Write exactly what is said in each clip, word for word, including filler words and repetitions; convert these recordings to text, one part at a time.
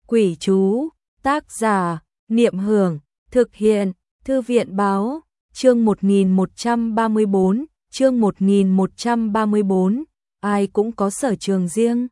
Quỷ chú, tác giả, Niệm Hưởng, thực hiện, Thư viện báo, chương một nghìn một trăm ba mươi bốn, chương một nghìn một trăm ba mươi bốn, ai cũng có sở trường riêng.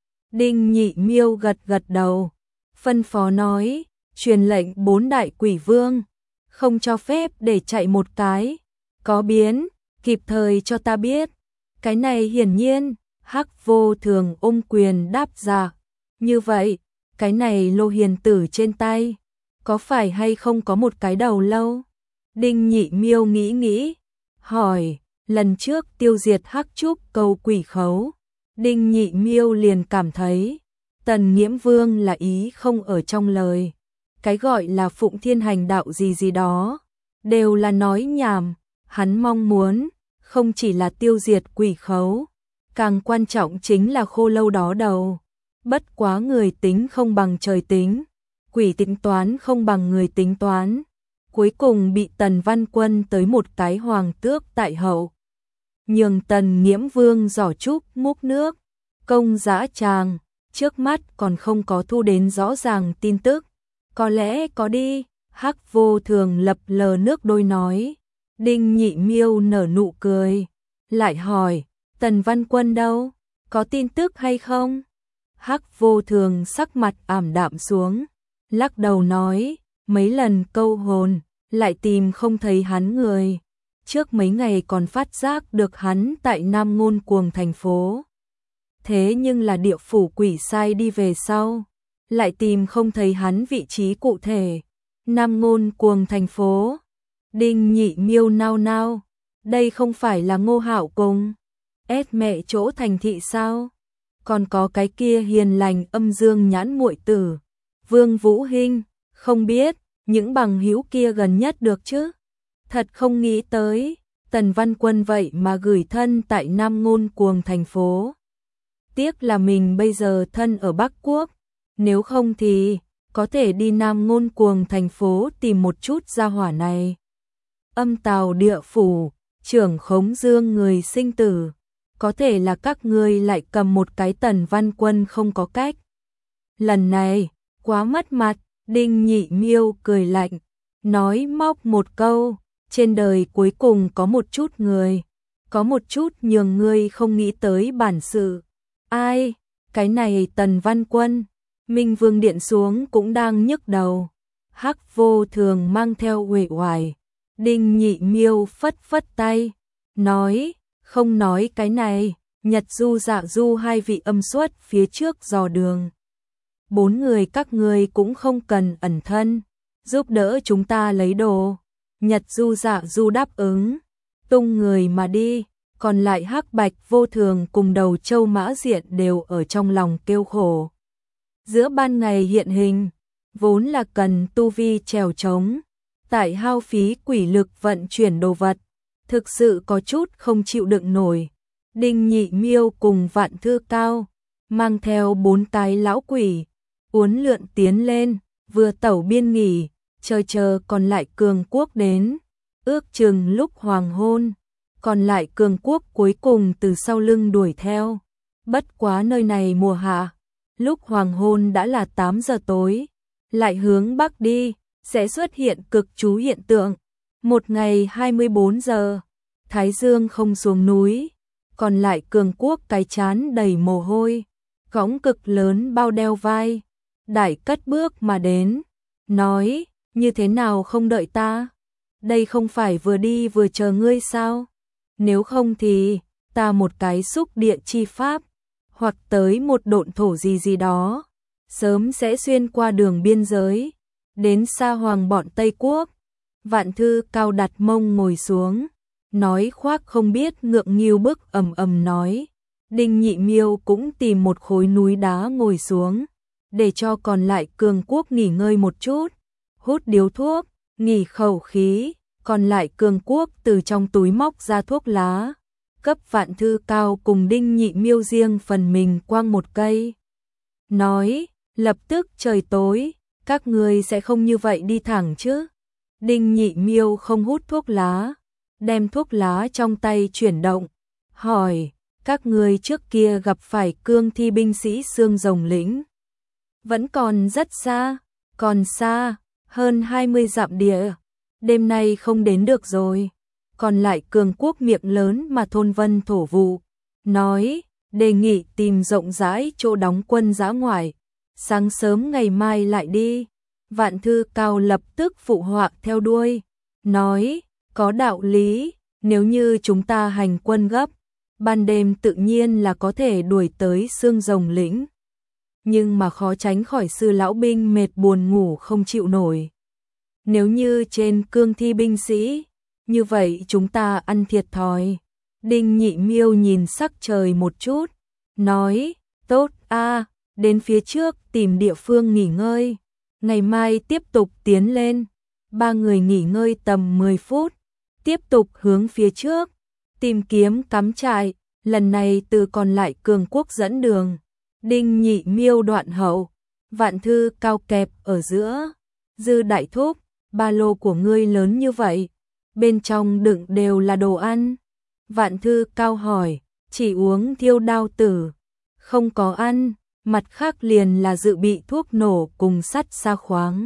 Đinh Nhị Miêu gật gật đầu, phân phó nói, truyền lệnh bốn đại quỷ vương, không cho phép để chạy một cái, có biến, kịp thời cho ta biết. Cái này hiển nhiên, Hắc Vô Thường ôm quyền đáp dạ, như vậy, cái này Lô Hiền Tử trên tay, có phải hay không có một cái đầu lâu? Đinh Nhị Miêu nghĩ nghĩ, hỏi, lần trước tiêu diệt Hắc Trúc Câu quỷ khấu, Đinh Nhị Miêu liền cảm thấy, Tần Nghiễm Vương là ý không ở trong lời, cái gọi là phụng thiên hành đạo gì gì đó, đều là nói nhảm, hắn mong muốn, không chỉ là tiêu diệt quỷ khấu, càng quan trọng chính là khô lâu đó đầu. Bất quá người tính không bằng trời tính, quỷ tính toán không bằng người tính toán, cuối cùng bị Tần Văn Quân tới một cái hoàng tước tại hậu. Nhường Tần Nghiễm Vương giỏ trúc múc nước, công dã tràng, trước mắt còn không có thu đến rõ ràng tin tức, có lẽ có đi, Hắc Vô Thường lập lờ nước đôi nói. Đinh Nhị Miêu nở nụ cười, lại hỏi, Tần Văn Quân đâu, có tin tức hay không? Hắc Vô Thường sắc mặt ảm đạm xuống, lắc đầu nói, mấy lần câu hồn, lại tìm không thấy hắn người. Trước mấy ngày còn phát giác được hắn tại Nam Ngôn Cuồng thành phố. Thế nhưng là địa phủ quỷ sai đi về sau, lại tìm không thấy hắn vị trí cụ thể. Nam Ngôn Cuồng thành phố. Đinh Nhị Miêu nao nao, đây không phải là Ngô Hạo Cùng, ét mẹ chỗ thành thị sao? Còn có cái kia hiền lành âm dương nhãn muội tử, Vương Vũ Hinh, không biết, những bằng hữu kia gần nhất được chứ? Thật không nghĩ tới, Tần Văn Quân vậy mà gửi thân tại Nam Ngôn Cuồng thành phố. Tiếc là mình bây giờ thân ở Bắc Quốc, nếu không thì có thể đi Nam Ngôn Cuồng thành phố tìm một chút gia hỏa này. Âm Tào địa phủ, trưởng khống dương người sinh tử, có thể là các ngươi lại cầm một cái Tần Văn Quân không có cách. Lần này, quá mất mặt, Đinh Nhị Miêu cười lạnh, nói móc một câu, trên đời cuối cùng có một chút người, có một chút nhường ngươi không nghĩ tới bản sự. Ai, cái này Tần Văn Quân, Minh Vương điện xuống cũng đang nhức đầu. Hắc Vô Thường mang theo uể oải. Đinh Nhị Miêu phất phất tay, nói, không nói cái này, Nhật Du Dạ Du hai vị âm xuất phía trước dò đường. Bốn người các ngươi cũng không cần ẩn thân, giúp đỡ chúng ta lấy đồ. Nhật Du Dạ Du đáp ứng, tung người mà đi, còn lại Hắc Bạch Vô Thường cùng Đầu Châu Mã Diện đều ở trong lòng kêu khổ. Giữa ban ngày hiện hình, vốn là cần tu vi trèo trống, tại hao phí quỷ lực vận chuyển đồ vật, thực sự có chút không chịu đựng nổi. Đinh Nhị Miêu cùng Vạn Thư Cao, mang theo bốn cái lão quỷ, uốn lượn tiến lên, vừa tẩu biên nghỉ, chờ chờ còn lại cường quốc đến, ước chừng lúc hoàng hôn, còn lại cường quốc cuối cùng từ sau lưng đuổi theo. Bất quá nơi này mùa hạ, lúc hoàng hôn đã là tám giờ tối, lại hướng bắc đi, sẽ xuất hiện cực chú hiện tượng. Một ngày hai mươi bốn giờ, Thái Dương không xuống núi, còn lại cường quốc cái chán đầy mồ hôi, cõng cực lớn bao đeo vai, đại cất bước mà đến, nói, như thế nào không đợi ta? Đây không phải vừa đi vừa chờ ngươi sao? Nếu không thì, ta một cái xúc địa chi pháp, hoặc tới một độn thổ gì gì đó, sớm sẽ xuyên qua đường biên giới, đến Sa Hoàng bọn Tây Quốc. Vạn Thư Cao đặt mông ngồi xuống, nói khoác không biết ngượng nghịu bức ầm ầm nói. Đinh Nhị Miêu cũng tìm một khối núi đá ngồi xuống, để cho còn lại cường quốc nghỉ ngơi một chút, hút điếu thuốc, nghỉ khẩu khí, còn lại cường quốc từ trong túi móc ra thuốc lá, cấp Vạn Thư Cao cùng Đinh Nhị Miêu riêng phần mình quăng một cây. Nói, lập tức trời tối, các ngươi sẽ không như vậy đi thẳng chứ? Đinh Nhị Miêu không hút thuốc lá, đem thuốc lá trong tay chuyển động, hỏi, các ngươi trước kia gặp phải cương thi binh sĩ xương rồng lĩnh, Vẫn còn rất xa, còn xa, hơn hai mươi dặm địa. Đêm nay không đến được rồi. Còn lại cường quốc miệng lớn mà thôn vân thổ vụ. Nói, đề nghị tìm rộng rãi chỗ đóng quân dã ngoại. Sáng sớm ngày mai lại đi. Vạn Thư Cao lập tức phụ họa theo đuôi. Nói, có đạo lý, nếu như chúng ta hành quân gấp, ban đêm tự nhiên là có thể đuổi tới Xương Rồng lĩnh. Nhưng mà khó tránh khỏi sư lão binh mệt buồn ngủ không chịu nổi. Nếu như trên cương thi binh sĩ, như vậy chúng ta ăn thiệt thòi. Đinh Nhị Miêu nhìn sắc trời một chút, nói, tốt a, đến phía trước tìm địa phương nghỉ ngơi. Ngày mai tiếp tục tiến lên. Ba người nghỉ ngơi tầm mười phút, tiếp tục hướng phía trước, tìm kiếm cắm trại, lần này từ còn lại cường quốc dẫn đường. Đinh Nhị Miêu đoạn hậu, Vạn Thư Cao kẹp ở giữa. Dư đại thúc, ba lô của ngươi lớn như vậy, bên trong đựng đều là đồ ăn. Vạn Thư Cao hỏi, chỉ uống thiêu đao tử, không có ăn, mặt khác liền là dự bị thuốc nổ cùng sắt xa khoáng.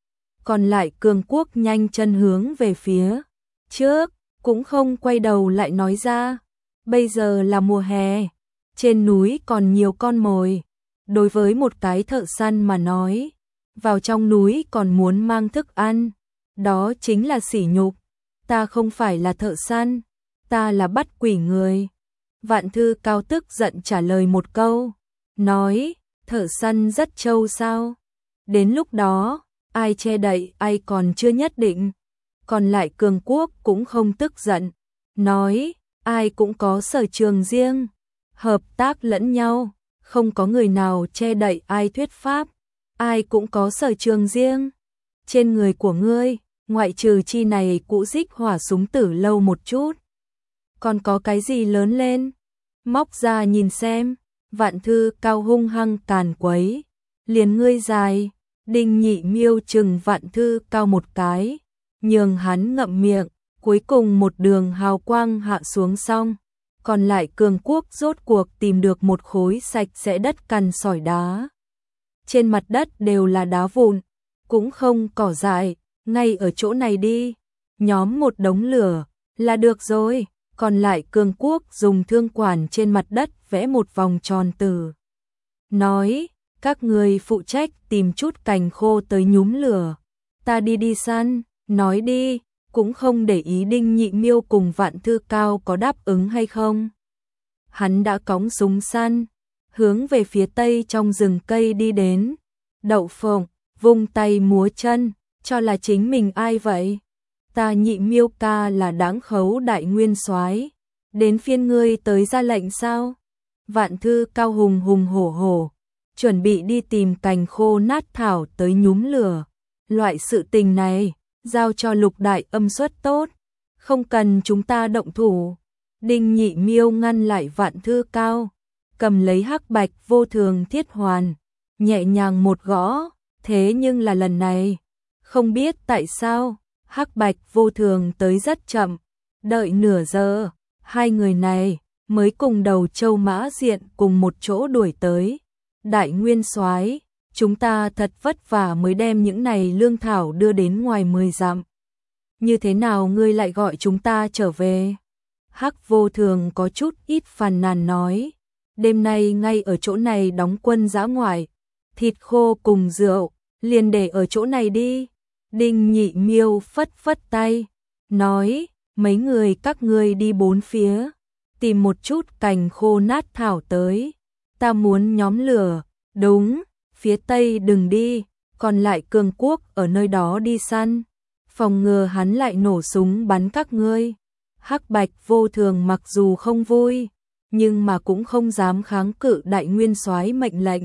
Còn lại cường quốc nhanh chân hướng về phía trước, cũng không quay đầu lại nói ra, bây giờ là mùa hè, trên núi còn nhiều con mồi. Đối với một cái thợ săn mà nói, vào trong núi còn muốn mang thức ăn, đó chính là sỉ nhục. Ta không phải là thợ săn, ta là bắt quỷ người. Vạn Thư Cao tức giận trả lời một câu, nói, thợ săn rất trâu sao? Đến lúc đó, ai che đậy ai còn chưa nhất định. Còn lại cường quốc cũng không tức giận, nói, ai cũng có sở trường riêng, hợp tác lẫn nhau, không có người nào che đậy ai thuyết pháp, ai cũng có sở trường riêng. Trên người của ngươi, ngoại trừ chi này cũ dích hỏa súng tử lâu một chút, còn có cái gì lớn lên? Móc ra nhìn xem. Vạn Thư Cao hung hăng càn quấy, liền ngươi dài. Đinh Nhị Miêu chừng Vạn Thư Cao một cái, nhường hắn ngậm miệng. Cuối cùng một đường hào quang hạ xuống xong, còn lại cường quốc rốt cuộc tìm được một khối sạch sẽ đất cằn sỏi đá. Trên mặt đất đều là đá vụn, cũng không cỏ dại, ngay ở chỗ này đi, nhóm một đống lửa là được rồi. Còn lại cường quốc dùng thương quản trên mặt đất vẽ một vòng tròn từ. Nói, các người phụ trách tìm chút cành khô tới nhúm lửa, ta đi đi săn. Nói đi, cũng không để ý Đinh Nhị Miêu cùng Vạn Thư Cao có đáp ứng hay không. Hắn đã cõng súng săn, hướng về phía tây trong rừng cây đi đến. Đậu Phộng vung tay múa chân, cho là chính mình ai vậy? Ta Nhị Miêu ca là Đáng Khấu đại nguyên soái, đến phiên ngươi tới ra lệnh sao? Vạn Thư Cao hùng hùng hổ hổ, chuẩn bị đi tìm cành khô nát thảo tới nhúm lửa. Loại sự tình này, giao cho Lục đại âm suất tốt, không cần chúng ta động thủ. Đinh Nhị Miêu ngăn lại Vạn Thư Cao, cầm lấy hắc bạch vô thường thiết hoàn, nhẹ nhàng một gõ. Thế nhưng là lần này, không biết tại sao, hắc bạch vô thường tới rất chậm, đợi nửa giờ, hai người này mới cùng Đầu Châu Mã Diện cùng một chỗ đuổi tới. Đại nguyên soái, chúng ta thật vất vả mới đem những này lương thảo đưa đến ngoài mười dặm. Như thế nào ngươi lại gọi chúng ta trở về? Hắc vô thường có chút ít phàn nàn nói, đêm nay ngay ở chỗ này đóng quân dã ngoại, thịt khô cùng rượu, liền để ở chỗ này đi. Đinh Nhị Miêu phất phất tay, nói, mấy người các ngươi đi bốn phía, tìm một chút cành khô nát thảo tới, ta muốn nhóm lửa. Đúng, phía tây đừng đi, còn lại cường quốc ở nơi đó đi săn, phòng ngừa hắn lại nổ súng bắn các ngươi. Hắc bạch vô thường mặc dù không vui, nhưng mà cũng không dám kháng cự đại nguyên soái mệnh lệnh.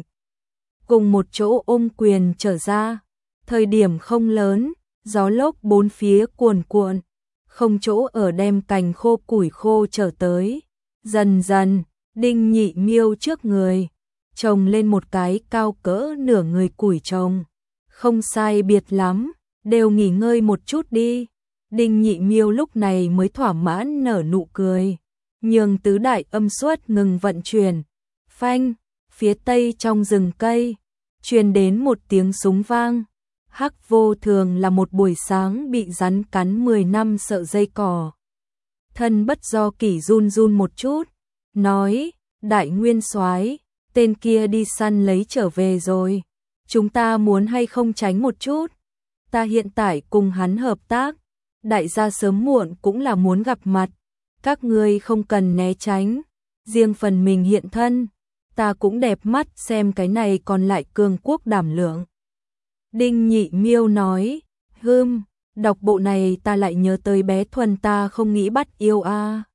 Cùng một chỗ ôm quyền trở ra, thời điểm không lớn, gió lốc bốn phía cuồn cuộn, không chỗ ở đem cành khô củi khô trở tới. Dần dần, Đinh Nhị Miêu trước người trồng lên một cái cao cỡ nửa người củi trồng, không sai biệt lắm, đều nghỉ ngơi một chút đi. Đinh Nhị Miêu lúc này mới thỏa mãn nở nụ cười, nhường tứ đại âm suất ngừng vận chuyển. Phanh, phía tây trong rừng cây, truyền đến một tiếng súng vang. Hắc Vô Thường là một buổi sáng bị rắn cắn mười năm sợ dây cỏ. Thân bất do kỷ run run một chút, nói, đại nguyên soái, tên kia đi săn lấy trở về rồi. Chúng ta muốn hay không tránh một chút? Ta hiện tại cùng hắn hợp tác, đại gia sớm muộn cũng là muốn gặp mặt. Các ngươi không cần né tránh, riêng phần mình hiện thân, ta cũng đẹp mắt xem cái này còn lại cường quốc đảm lượng. Đinh Nhị Miêu nói, hưm, đọc bộ này ta lại nhớ tới bé Thuần ta không nghĩ bắt yêu a.